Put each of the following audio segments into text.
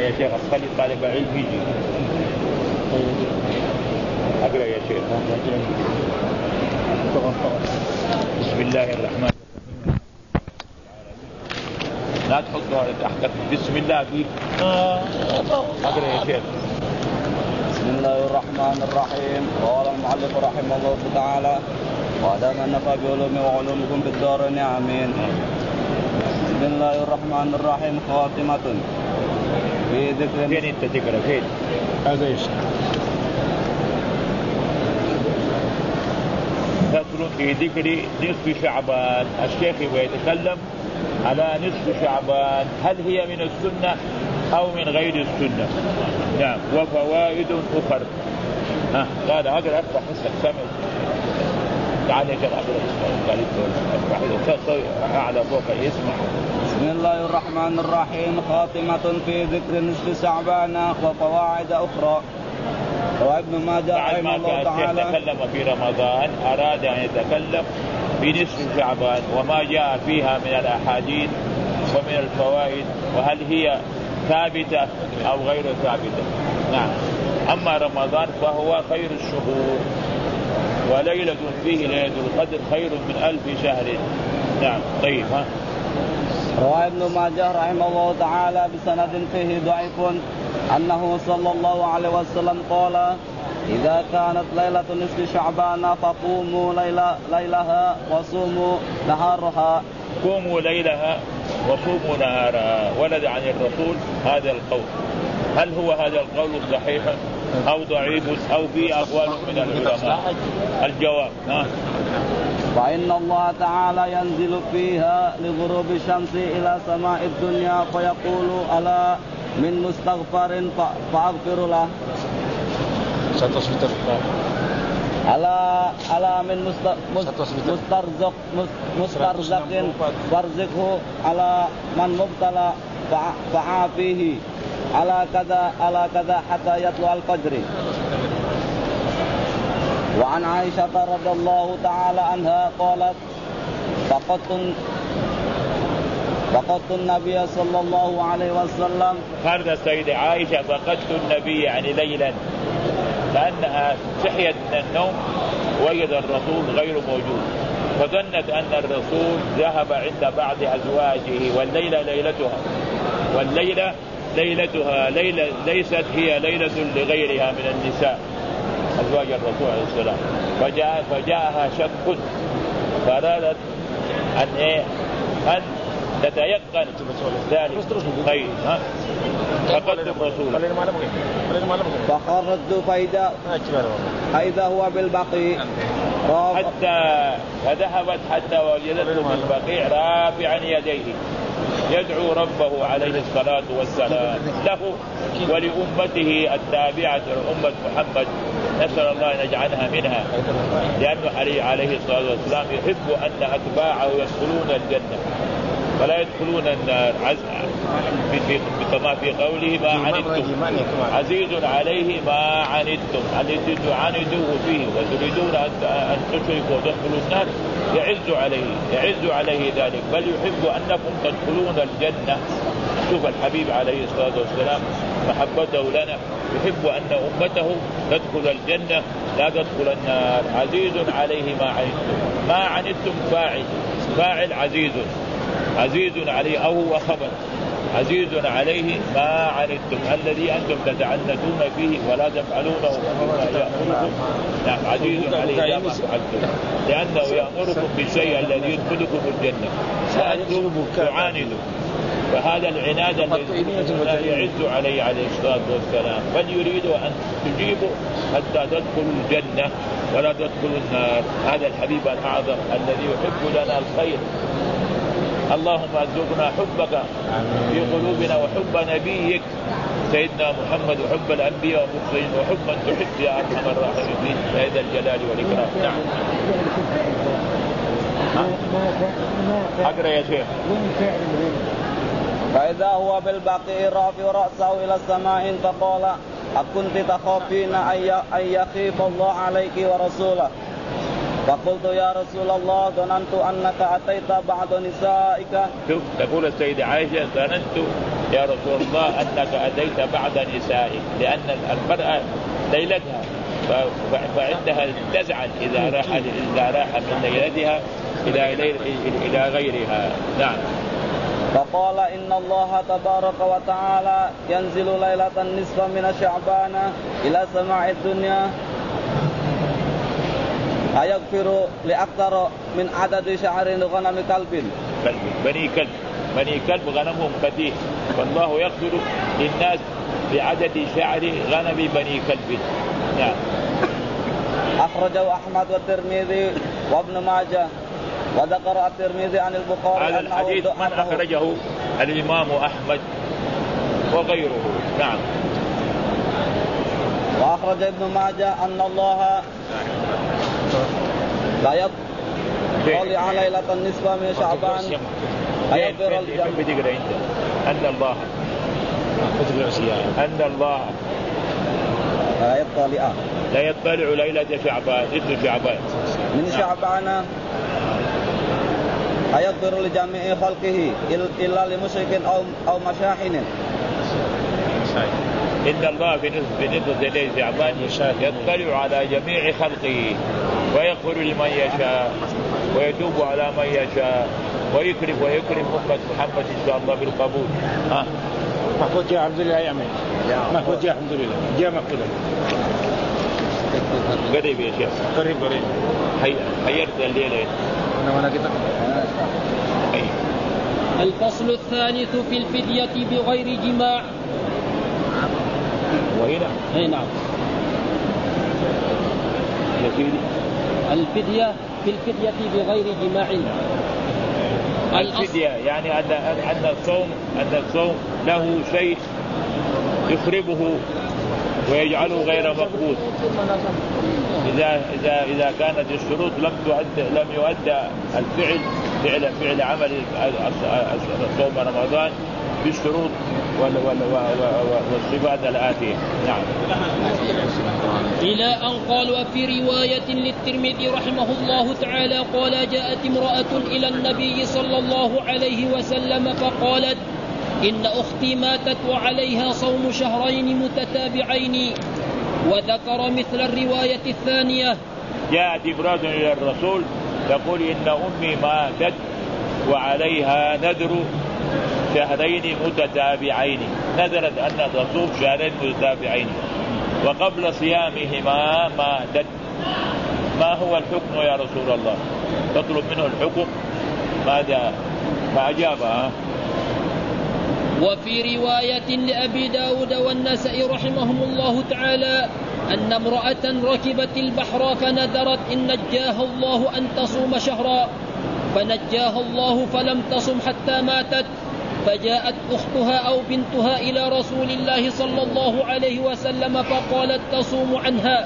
يا شيخ خلي طالب علم يجي. أقرأ يا شيخ. بسم الله الرحمن الرحيم. لا تحطها تحت. بسم الله فيك. أقرأ يا شيخ. بسم الله الرحمن الرحيم. قال المؤلف رحمه الله تعالى: وأدام النفع بعلوم وعلومكم بالدارين آمين. بسم الله الرحمن الرحيم. خاتمة في ذكر. فين أنت تقرأ فين؟ هذا إيش؟ فصل في ذكر نصف شعبان. الشيخ يتكلم على نصف شعبان، هل هي من السنة أو من غير السنة؟ نعم. وفوائد أخرى. قال أقرأ أفتح حسك سمع. تعال يا شيخ أقرأ. أعلى فوق يسمع. بسم الله الرحمن الرحيم. خاتمة في ذكر نصف شعبان وفوائد أخرى. وابن ماجه رحمه الله تعالى تكلم في رمضان، أراد أن يتكلم في نصف شعبان وما جاء فيها من الأحاديث ومن الفوائد، وهل هي ثابتة أو غير ثابتة. نعم. أما رمضان فهو خير الشهور، وليلة فيه ليلة القدر خير من 1000 شهر. نعم. طيب. رواه ابن ماجه رحمه الله تعالى بسند فيه ضعيف أنه صلى الله عليه وسلم قال: إذا كانت ليلة نصف شعبان فقوموا ليلها وصوموا نهارها. قوموا ليلها وصوموا نهارها. ورد عن الرسول هذا القول. هل هو هذا القول صحيح أو ضعيف أو في أقوال من العلماء؟ الجواب فإن الله تعالى ينزل فيها لغروب الشمس إلى سماء الدنيا فيقول: ألا من مستغفر فأغفر له. ألا من مسترزق فارزقه. على من مبتلى فعافيه. على كذا حتى يطلع الفجر. وعن عائشة رضي الله تعالى عنها قالت: فقدت النبي صلى الله عليه وسلم. قالت السيدة عائشة: فقدت النبي يعني ليلا، لأنها صحيت من النوم وجد الرسول غير موجود، فظنت أن الرسول ذهب عند بعض أزواجه، والليلة ليلتها، والليلة ليلتها ليست هي ليلة لغيرها من النساء أزواج الرسول عليه السلام. فجاءها شك، فأرادت أن تتيقن ذلك. طيب. فقدت الرسول فخرجت فإذا هو بالبقيع حتى فذهبت حتى وجدته بالبقيع رافعا يديه يدعو ربه عليه الصلاة والسلام له ولأمته التابعة لأمة محمد، نسأل الله أن يجعلها منها، لأنه عليه الصلاة والسلام يحب أن أتباعه يدخلون الجنة ولا يدخلون النار. كما في قوله: ما عنتم عزيز عليه ما عنتم، الذي تعاندوه فيه وتريدون أن تشركوا وتدخلوا النار يعز عليه ذلك، بل يحب أنكم تدخلون الجنة. شوف الحبيب عليه الصلاة والسلام محبته لنا، يحب أن أمته تدخل الجنة لا تدخل النار. عزيز عليه ما عنتم. ما عنتم فاعل عزيز عليه، أو هو خبر عزيز عليه ما عنتم الذي أنتم تتعنتون فيه ولا تفعلونه وما يأمركم. نعم. عزيز عليه ما فعلتم، لأنه يأمركم بالشيء الذي يدخلكم الجنة وأنتم تعاندوا. فهذا العناد الذي يعز عليه الصلاة والسلام، بل يريد أن تجيبوا حتى تدخلوا الجنة ولا تدخلوا النار. هذا الحبيب الأعظم الذي يحب لنا الخير. اللهم ارزقنا حبك في قلوبنا وحب نبيك سيدنا محمد وحب الأنبياء والمرسلين وحب من تحب يا أرحم الراحمين يا ذا الجلال والإكرام. نعم. أقرأ يا شيخ. فإذا هو بالبقيع رافع رأسه إلى السماء فقال: أكنت تخافين أن يخيف الله عليك ورسوله؟ فقلت: يا رسول الله ظننت أنك أتيت بعض نسائك. تقول السيدة عائشة: ظننت يا رسول الله أنك أتيت بعد نسائك، لأن المرأة ليلتها فعندها تزعل إذا راح من ليلتها إلى غيرها. نعم. فقال إن الله تبارك وتعالى ينزل ليلة النصف من شعبان إلى سماع الدنيا أيغفر لأكثر من عدد شعر غنم كلب. بني كلب غنمهم كثير، والله يغفر للناس بعدد شعر غنم بني كلب. نعم. أخرجه أحمد والترمذي وابن ماجه، وذكر الترمذي عن البخاري هذا الحديث من أخرجه؟ الإمام أحمد وغيره. نعم. وأخرج ابن ماجه أن الله لا يطلع ليلة النصف من شعبان أيغفر الجميع. أن الله لا يطلع ليلة شعبان نصف شعبان من شعبان أيغفر لجميع خلقه إلا لمشرك أو مشاحن. إن الله في نصف ليلة شعبان يطلع على جميع خلقه ويغفر لمن يشاء ويتوب على من يشاء ويكرم أمة محمد إن شاء الله بالقبول. محفوظ جاء الحمد لله يا أمين. محفوظ جاء الحمد لله جاء محفوظ قريب يا شيخ. قريب حيرت الليلة. أنا كده. الفصل الثالث في الفدية بغير جماع. وهنا نعم. الفدية في الفدية بغير جماع. الفدية يعني أن الصوم له شيء يخربه ويجعله غير مقبول. إذا كانت الشروط لم يؤدى فعل عمل صوم رمضان بالشروط والصفات الآتية. نعم. إلى أن قال وفي رواية للترمذي رحمه الله تعالى قال جاءت امرأة إلى النبي صلى الله عليه وسلم فقالت إن أختي ماتت وعليها صوم شهرين متتابعين، وذكر مثل الرواية الثانية. جاءت امرأة إلى الرسول تقول إن أمي ماتت وعليها نذر شهرين متتابعين، نذرت أن تصوم شهرين متتابعين وقبل صيامهما ماتت، ما هو الحكم يا رسول الله؟ تطلب منه الحكم ماذا؟ فأجابها. وفي رواية لأبي داود والنسائي رحمهم الله تعالى أن امرأة ركبت البحر فنذرت إن نجاها الله أن تصوم شهرا، فنجاها الله فلم تصم حتى ماتت، فجاءت أختها أو بنتها إلى رسول الله صلى الله عليه وسلم فقالت تصوم عنها.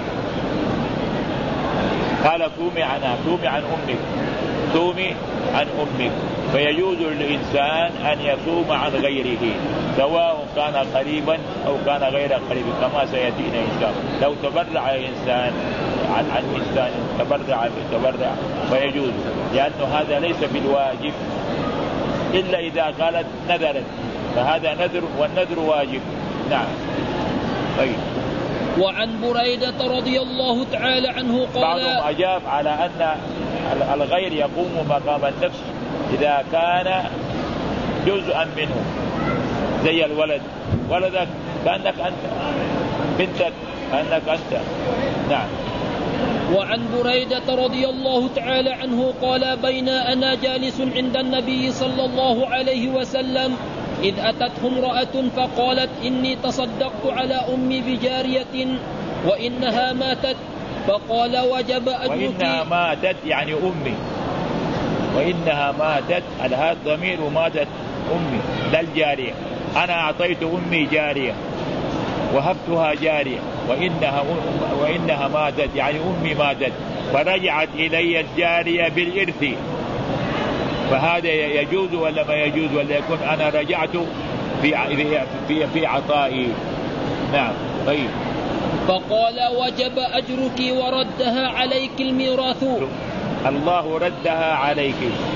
قال صومي عنها، صومي عن أمك، صومي عن أمك. فيجوز للإنسان أن يصوم عن غيره سواء كان قريبا أو كان غير قريب كما سيأتينا إن شاء الله. لو تبرع إنسان عن إنسان تبرع فيجوز، لأنه هذا ليس بالواجب إلا إذا قالت نذرت، فهذا نذر والنذر واجب. نعم. طيب. وعن بريدة رضي الله تعالى عنه قال بعضهم أجاب على أن الغير يقوم مقام النفس إذا كان جزءا منه، زي الولد، ولدك كأنك أنت، بنتك كأنك أنت. نعم. وعن بريدة رضي الله تعالى عنه قال بين أنا جالس عند النبي صلى الله عليه وسلم إذ أتته امرأة فقالت إني تصدقت على أمي بجارية وإنها ماتت، فقال وجب أجرك. وإنها ماتت يعني أمي، وإنها ماتت هذا ضمير ماتت أمي لا الجارية. أنا أعطيت أمي جارية وهبتها جارية وإنها ماتت يعني أمي ماتت، فرجعت إلي الجارية بالإرث، فهذا يجوز ولا ما يجوز؟ ولا يكون أنا رجعت في عطائي. نعم. طيب. فقال وجب أجرك وردها عليك الميراث. الله ردها عليك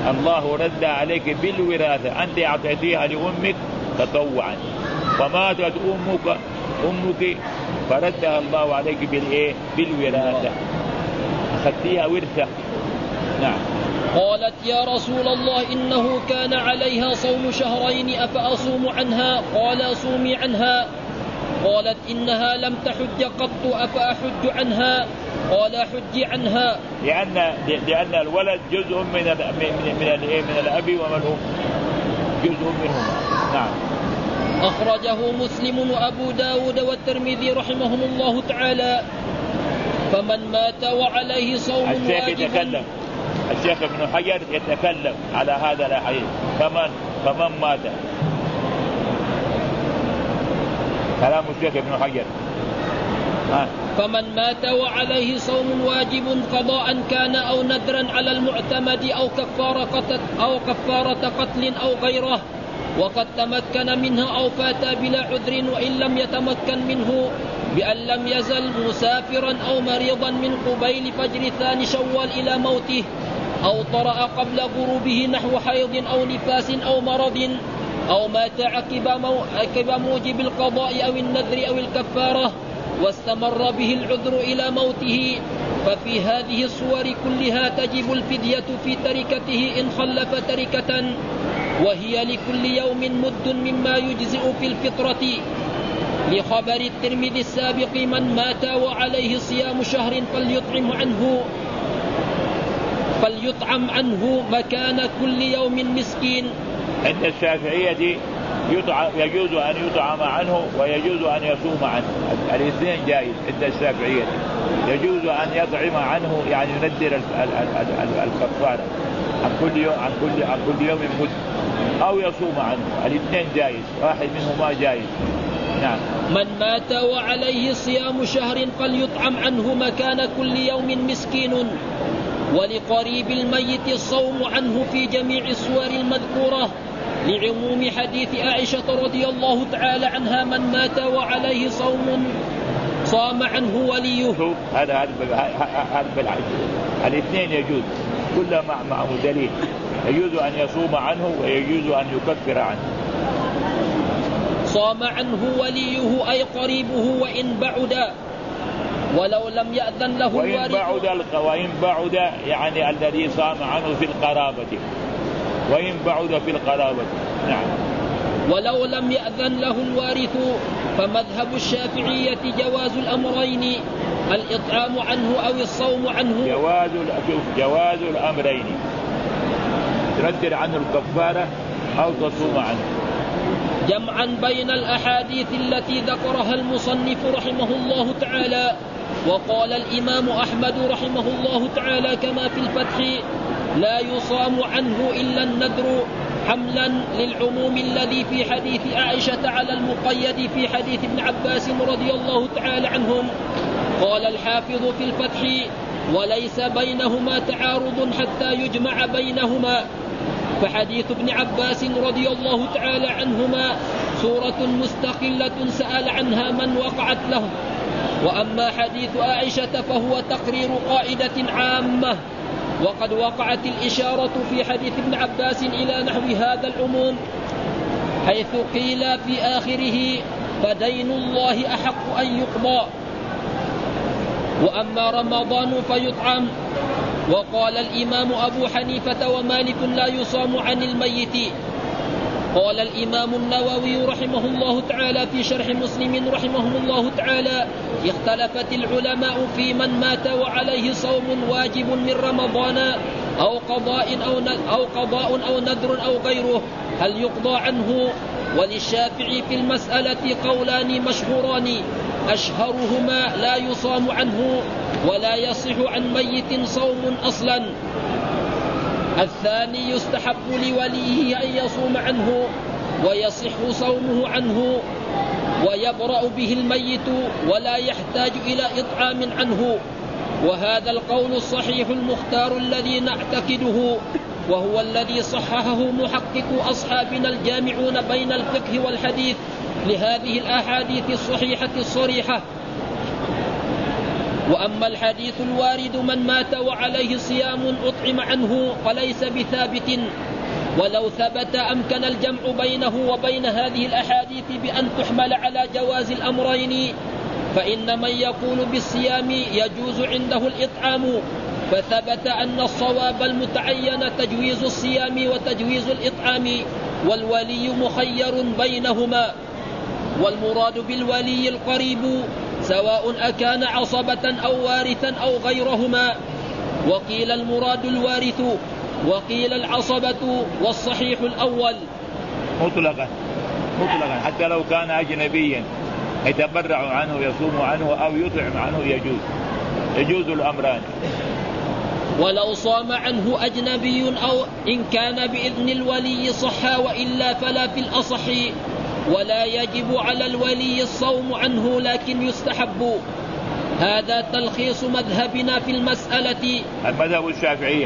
الله رد عليك بالوراثة، أنت أعطيتيها لأمك تطوعا، فماتت أمك فردها الله عليك بالوراثة، أخذتيها ورثة. نعم. قالت يا رسول الله إنه كان عليها صوم شهرين أفأصوم عنها؟ قال صومي عنها. قالت إنها لم تحج قط أفأحج عنها؟ قال حج عنها. لأن الولد جزء من الأب ومن الأم، جزء منهما. نعم. أخرجه مسلم وأبو داود والترمذي رحمهم الله تعالى. فمن مات وعليه صوم واجب. الشيخ ابن حجر يتكلم على هذا الحديث، فمن مات، كلام الشيخ ابن حجر. فمن مات وعليه صوم واجب قضاء كان أو نذرا على المعتمد أو كفارة قتل أو غيره، وقد تمكن منها أو فات بلا عذر، وإن لم يتمكن منه بأن لم يزل مسافرا أو مريضا من قبيل فجر ثاني شوال إلى موته، أو طرأ قبل غروبه نحو حيض أو نفاس أو مرض، أو مات عقب موجب القضاء أو النذر أو الكفارة واستمر به العذر إلى موته، ففي هذه الصور كلها تجب الفدية في تركته إن خلف تركة، وهي لكل يوم مد مما يجزئ في الفطرة، لخبر الترمذي السابق من مات وعليه صيام شهر فليطعم عنه مكان كل يوم مسكين. عند الشافعية يجوز أن يطعم عنه ويجوز أن يصوم عنه، الاثنين جائز عند الشافعية. يجوز أن يطعم عنه يعني يندر الكفارة عن كل يوم مد، أو يصوم عنه، الاثنين جائز، واحد منهما جائز. نعم. من مات وعليه صيام شهر فليطعم عنه مكان كل يوم مسكين. ولقريب الميت الصوم عنه في جميع الصور المذكورة، لعموم حديث عائشة رضي الله تعالى عنها من مات وعليه صوم صام عنه وليه. هذا بالعكس، الاثنين يجوز، كل مع دليل، يجوز أن يصوم عنه ويجوز أن يكفر عنه. صام عنه وليه أي قريبه وإن بعد، ولو لم يأذن له الوارث. وإن بعد يعني الذي صام عنه في القرابة، وإن بعد في القرابة. نعم. ولو لم يأذن له الوارث، فمذهب الشافعية جواز الأمرين، الإطعام عنه أو الصوم عنه. جواز الأمرين، تردد عنه الكفارة أو تصوم عنه، جمعا بين الأحاديث التي ذكرها المصنف رحمه الله تعالى. وقال الإمام أحمد رحمه الله تعالى كما في الفتح لا يصام عنه إلا النذر، حملا للعموم الذي في حديث عائشة على المقيد في حديث ابن عباس رضي الله تعالى عنهم. قال الحافظ في الفتح وليس بينهما تعارض حتى يجمع بينهما، فحديث ابن عباس رضي الله تعالى عنهما سورة مستقلة سأل عنها من وقعت له، وأما حديث عائشة فهو تقرير قاعدة عامة، وقد وقعت الإشارة في حديث ابن عباس إلى نحو هذا العموم، حيث قيل في آخره فدين الله أحق أن يقضى. وأما رمضان فيطعم. وقال الإمام أبو حنيفة ومالك لا يصام عن الميت. قال الإمام النووي رحمه الله تعالى في شرح مسلم رحمه الله تعالى اختلفت العلماء في من مات وعليه صوم واجب من رمضان أو قضاء أو نذر أو غيره هل يقضى عنه. وللشافعي في المسألة قولان مشهوران، أشهرهما لا يصام عنه ولا يصح عن ميت صوم أصلا. الثاني يستحب لوليه أن يصوم عنه ويصح صومه عنه ويبرأ به الميت ولا يحتاج إلى إطعام عنه. وهذا القول الصحيح المختار الذي نعتقده، وهو الذي صححه محقق أصحابنا الجامعون بين الفقه والحديث لهذه الأحاديث الصحيحة الصريحة. وأما الحديث الوارد من مات وعليه صيام أطعم عنه فليس بثابت، ولو ثبت أمكن الجمع بينه وبين هذه الأحاديث بأن تحمل على جواز الأمرين، فإن من يقول بالصيام يجوز عنده الإطعام فثبت أن الصواب المتعين تجويز الصيام وتجويز الإطعام، والولي مخير بينهما. والمراد بالولي القريب سواء أكان عصبة أو وارثا أو غيرهما، وقيل المراد الوارث وقيل العصبة، والصحيح الأول. مطلقا حتى لو كان أجنبيا يتبرع عنه يصوم عنه أو يطعم عنه يجوز الأمران. ولو صام عنه أجنبي أو إن كان بإذن الولي صح، وإلا فلا في الأصح، ولا يجب على الولي الصوم عنه لكن يستحب. هذا تلخيص مذهبنا في المسألة، المذهب الشافعية.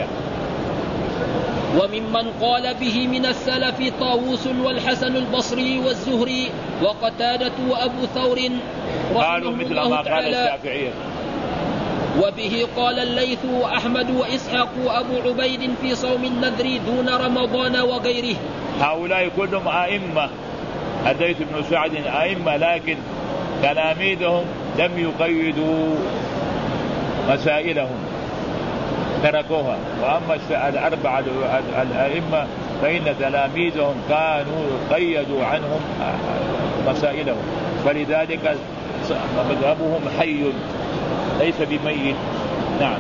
وممن قال به من السلف طاووس والحسن البصري والزهري وقتادة وأبو ثور قالوا مثل ما قال الشافعية. وبه قال الليث وأحمد وإسحاق وأبو عبيد في صوم النذر دون رمضان وغيره. هؤلاء كلهم أئمة، الليث بن سعد أئمة، لكن تلاميذهم لم يقيدوا مسائلهم، تركوها. وأما الأربعة الأئمة فإن تلاميذهم كانوا قيدوا عنهم مسائلهم، فلذلك مذهبهم حي ليس بميت. نعم.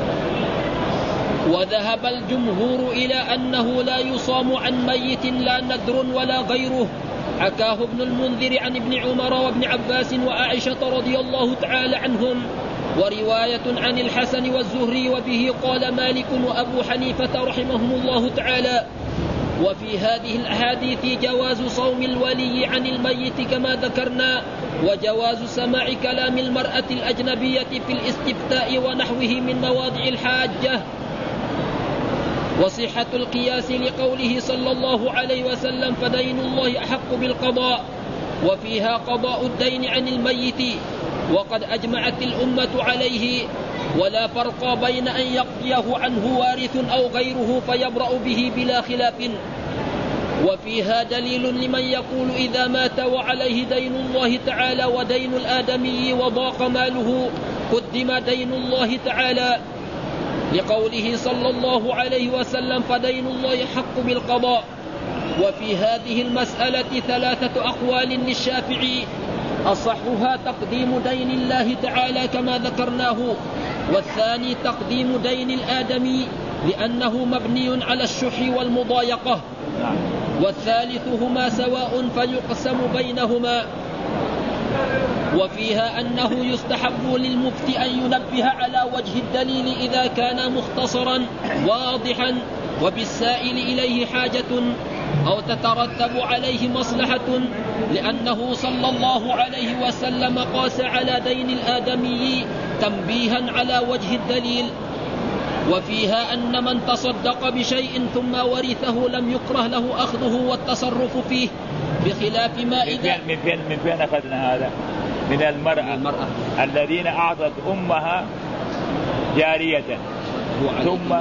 وذهب الجمهور إلى أنه لا يصام عن ميت لا نذر ولا غيره، حكاه ابن المنذر عن ابن عمر وابن عباس وعائشة رضي الله تعالى عنهم، ورواية عن الحسن والزهري، وبه قال مالك وأبو حنيفة رحمهم الله تعالى. وفي هذه الأحاديث جواز صوم الولي عن الميت كما ذكرنا، وجواز سماع كلام المرأة الأجنبية في الاستفتاء ونحوه من مواضع الحاجة، وصحة القياس لقوله صلى الله عليه وسلم فدين الله أحق بالقضاء، وفيها قضاء الدين عن الميت، وقد أجمعت الأمة عليه، ولا فرق بين أن يقضيه عنه وارث أو غيره فيبرأ به بلا خلاف. وفيها دليل لمن يقول إذا مات وعليه دين الله تعالى ودين الآدمي وضاق ماله قدم دين الله تعالى، لقوله صلى الله عليه وسلم فدين الله حق بالقضاء. وفي هذه المسألة 3 أقوال للشافعي، أصحها تقديم دين الله تعالى كما ذكرناه، والثاني تقديم دين الآدمي لأنه مبني على الشح والمضايقة، والثالث هما سواء فيقسم بينهما. وفيها أنه يستحب للمفتي أن ينبه على وجه الدليل إذا كان مختصرا واضحا وبالسائل إليه حاجة أو تترتب عليه مصلحة، لأنه صلى الله عليه وسلم قاس على دين الآدمي تنبيها على وجه الدليل. وفيها أن من تصدق بشيء ثم ورثه لم يكره له أخذه والتصرف فيه، بخلاف ما إذا من فين أخذنا هذا؟ من المرأة الذين أعطت أمها جارية ثم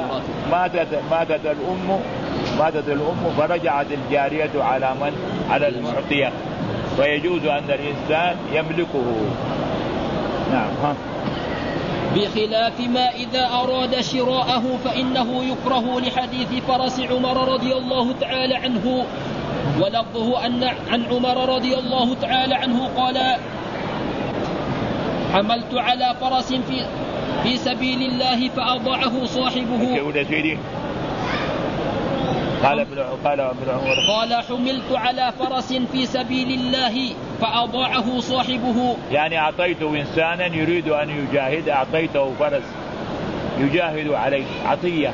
ماتت الأم فرجعت الجارية على من؟ على المعطية، فيجوز أن الإنسان يملكه. نعم. بخلاف ما إذا أراد شراءه فإنه يكره، لحديث فرس عمر رضي الله تعالى عنه، ولفظه أن عن عمر رضي الله تعالى عنه قال حملت على فرس في سبيل الله فأضاعه صاحبه. قال حملت على فرس في سبيل الله فأضاعه صاحبه، يعني أعطيته إنسانا يريد أن يجاهد، أعطيته فرس يجاهد عليه عطية،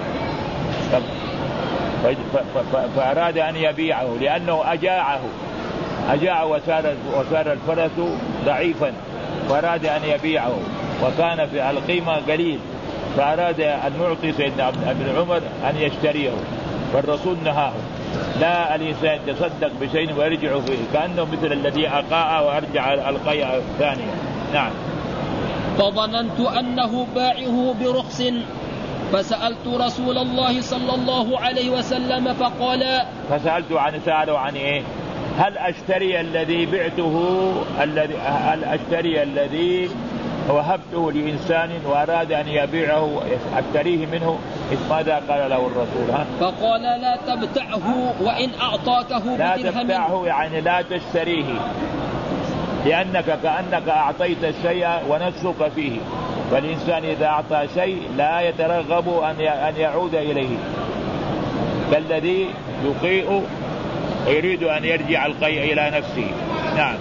فأراد أن يبيعه لأنه أجاعه وصار الفرس ضعيفا، فأراد أن يبيعه وكان في القيمة قليل، فأراد أن يعطي سيدنا ابن عمر أن يشتريه، فالرسول نهاه. لا الإنسان يتصدق بشيء ويرجع فيه، كأنه مثل الذي أقاء وأرجع القيء ثانية. نعم. فظننت أنه باعه برخص، فسألت رسول الله صلى الله عليه وسلم فقال فسألت عن سأله عن إيه؟ هل أشتري الذي بعته هل أشتري الذي وهبته لإنسان وأراد أن يبيعه أشتريه منه؟ ماذا قال له الرسول؟ فقال لا تبتعه وإن أعطاكه بدرهم. لا تبتعه يعني لا تشتريه، لأنك كأنك أعطيت الشيء ونفسك فيه، فالإنسان إذا أعطى شيء لا يترغب أن يعود إليه، كالذي يقيء يريد أن يرجع القيء إلى نفسه. نعم.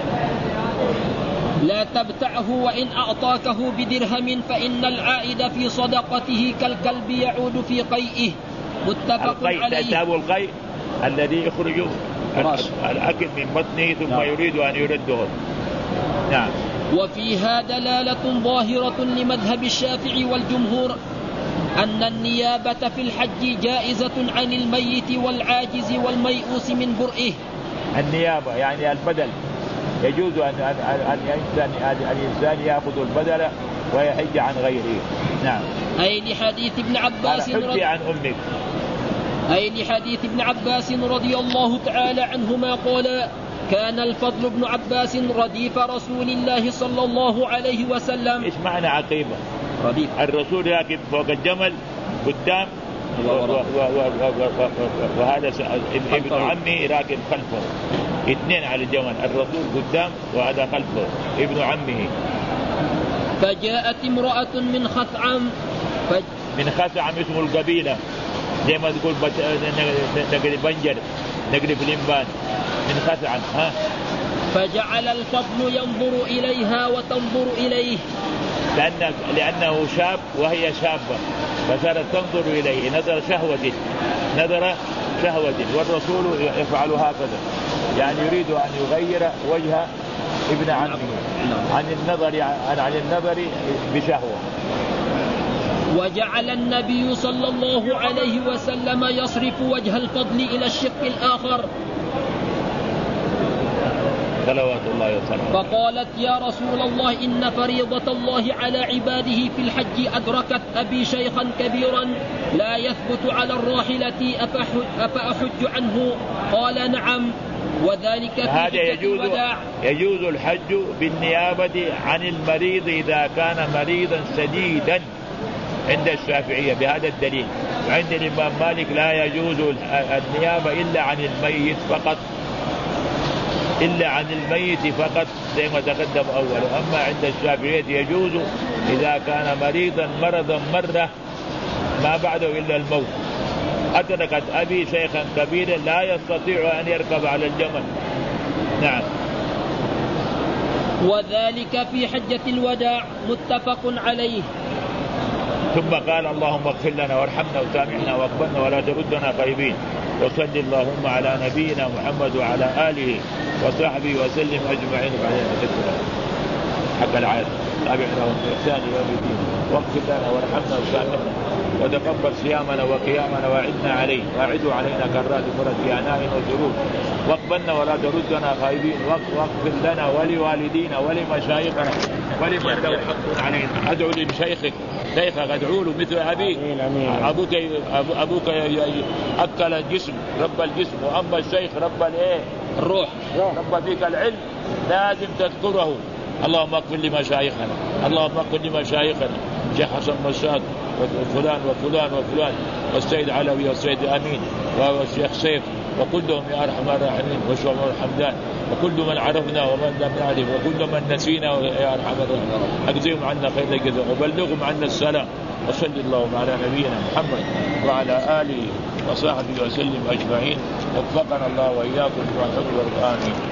لا تبتعه وإن أعطاكه بدرهم فإن العائد في صدقته كالكلب يعود في قيئه. متفق عليه. تأتاب القيء الذي يخرج الأكل من بطنه ثم يريد أن يرده. نعم. وفيها دلالة ظاهرة لمذهب الشافعي والجمهور أن النيابة في الحج جائزة عن الميت والعاجز والميؤوس من برئه. النيابة يعني البدل، يجوز أن الإنسان يأخذ البدل ويحج عن غيره. نعم. أي لحديث ابن عباس ابن عباس رضي الله تعالى عنهما قال كان الفضل بن عباس رديف رسول الله صلى الله عليه وسلم. إيش معنى عقيبة؟ رديف. الرسول راكب فوق الجمل قدام وهذا ابن عمي راكب خلفه، اثنين على الجمل، الرسول قدام وهذا خلفه ابن عمه. فجاءت امرأة من خثعم اسمه القبيلة، زي ما تقول نقل بنجر نقل فليمبان من خثعم. فجعل الفضل ينظر إليها وتنظر إليه، لأنه شاب وهي شابة، فصارت تنظر إليه نظر شهوة، والرسول يفعل هكذا، يعني يريد أن يغير وجه ابن عمه عن النظر بشهوة. وجعل النبي صلى الله عليه وسلم يصرف وجه الفضل إلى الشق الآخر، صلوات الله وسلامه. فقالت يا رسول الله إن فريضة الله على عباده في الحج أدركت أبي شيخا كبيرا لا يثبت على الراحلة أفأحج عنه؟ قال نعم، وذلك في حجة الوداع. يجوز الحج بالنيابة عن المريض إذا كان مريضا شديدا عند الشافعية بهذا الدليل. عند الإمام مالك لا يجوز النيابة إلا عن الميت فقط زي ما تقدم أول. أما عند الشافعية يجوز إذا كان مريضا مرضا مرة ما بعده إلا الموت. أدركت أبي شيخا كبيرا لا يستطيع أن يركب على الجمل. نعم. وذلك في حجة الوداع، متفق عليه. ثم قال اللهم اغفر لنا وارحمنا وسامحنا واقبلنا ولا تردنا خائبين، وصل اللهم على نبينا محمد وعلى آله وصحبه وسلم أجمعين. بعدين نذكر حق العالم تابعنا وإحسان يوم الدين، واغفر لنا وارحمنا وسامحنا وتقبل صيامنا وقيامنا واعدنا عليه، واعدوا علينا كرات فرد في عناء وسرور، واقبلنا ولا تردنا خائبين، واغفر لنا ولوالدينا ولمشايخنا ولمن له حق علينا. ادعو لشيخك ادعو له مثل أبيك. أبوك أكل الجسم رب الجسم، وأما الشيخ رب الروح، رب فيك العلم، لازم تذكره. اللهم اغفر لمشايخنا، اللهم اغفر لمشايخنا شيخ حسن مشاد وفلان وفلان وفلان والسيد علوي والسيد أمين والشيخ سيف وكلهم يا أرحم الراحمين، والشيخ الحمدان وكل من عرفنا ومن لم نعرف وكل من نسينا يا أرحم الراحمين. أجزهم عنا خير الجزاء وبلغهم عنا السلام. وصل اللهم على نبينا محمد وعلى آله وصحبه وسلم أجمعين. وفقنا الله وإياكم لما يحب ويرضى. آمين.